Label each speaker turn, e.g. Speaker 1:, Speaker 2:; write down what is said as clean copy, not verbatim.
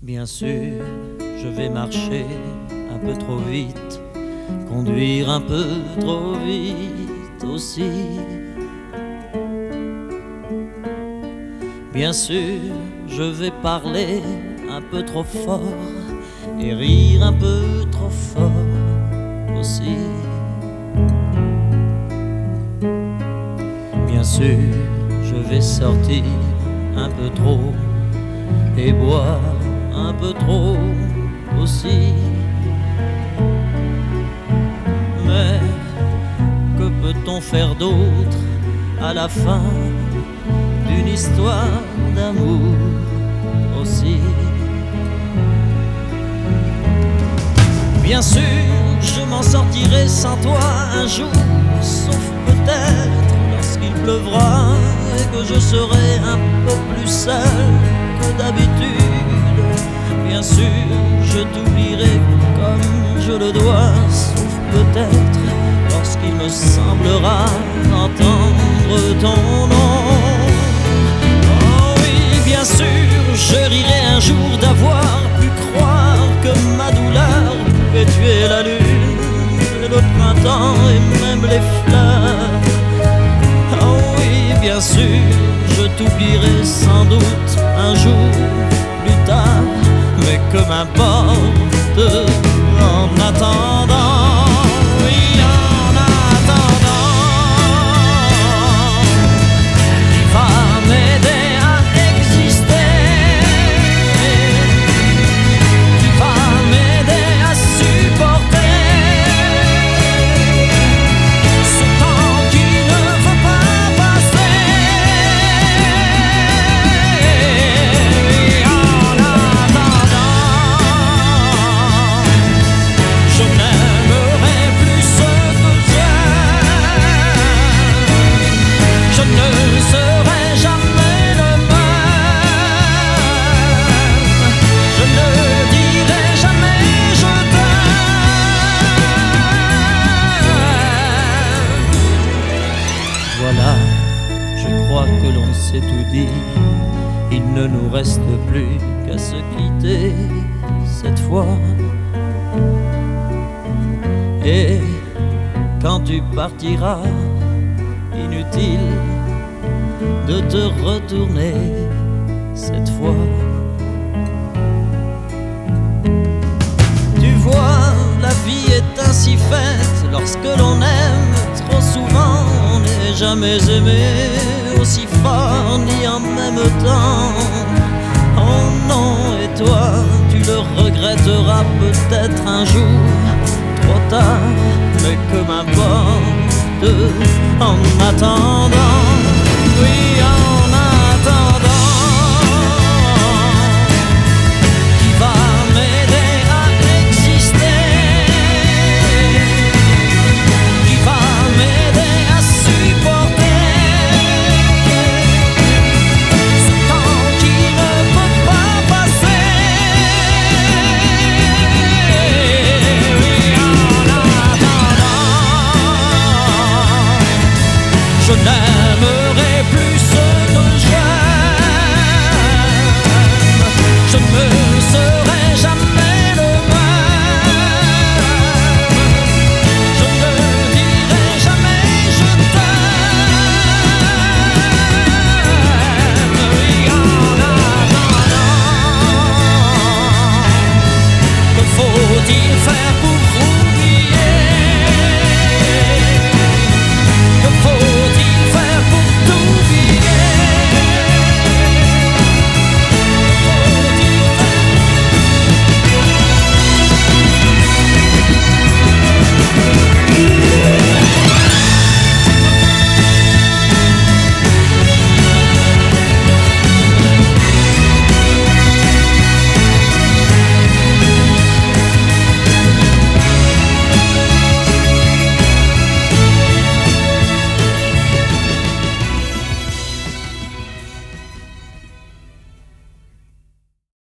Speaker 1: Bien sûr, je vais marcher un peu trop vite, conduire un peu trop vite aussi. Bien sûr, je vais parler un peu trop fort et rire un peu trop fort aussi. Bien sûr, je vais sortir un peu trop et boire un peu trop aussi. Mais que peut-on faire d'autre à la fin d'une histoire d'amour aussi? Bien sûr, je m'en sortirai sans toi un jour, sauf peut-être lorsqu'il pleuvra et que je serai un peu plus seul que d'habitude. Bien sûr, je t'oublierai comme je le dois, sauf peut-être lorsqu'il me semblera entendre ton nom. Oh oui, bien sûr, je rirai un jour d'avoir pu croire que ma douleur pouvait tuer la lune, le printemps et même les fleurs. Oh oui, bien sûr, je t'oublierai sans doute un jour plus tard, mais que m'importe en attendant, oui, en attendant, qui va m'aider à exister, qui va m'aider à supporter ce temps qui ne veut pas passer. Oui, en attendant, je n'aimerai plus ce que j'aime, je ne serai jamais le même, je ne dirai jamais je t'aime. Voilà, je crois que l'on s'est tout dit, il ne nous reste plus qu'à se quitter cette fois. Et quand tu partiras, inutile de te retourner cette fois. Tu vois, la vie est ainsi faite, lorsque l'on aime trop souvent, on n'est jamais aimé aussi fort ni en même temps. Oh non, et toi, tu le regretteras peut-être un jour, trop tard, mais que m'importe en attendant.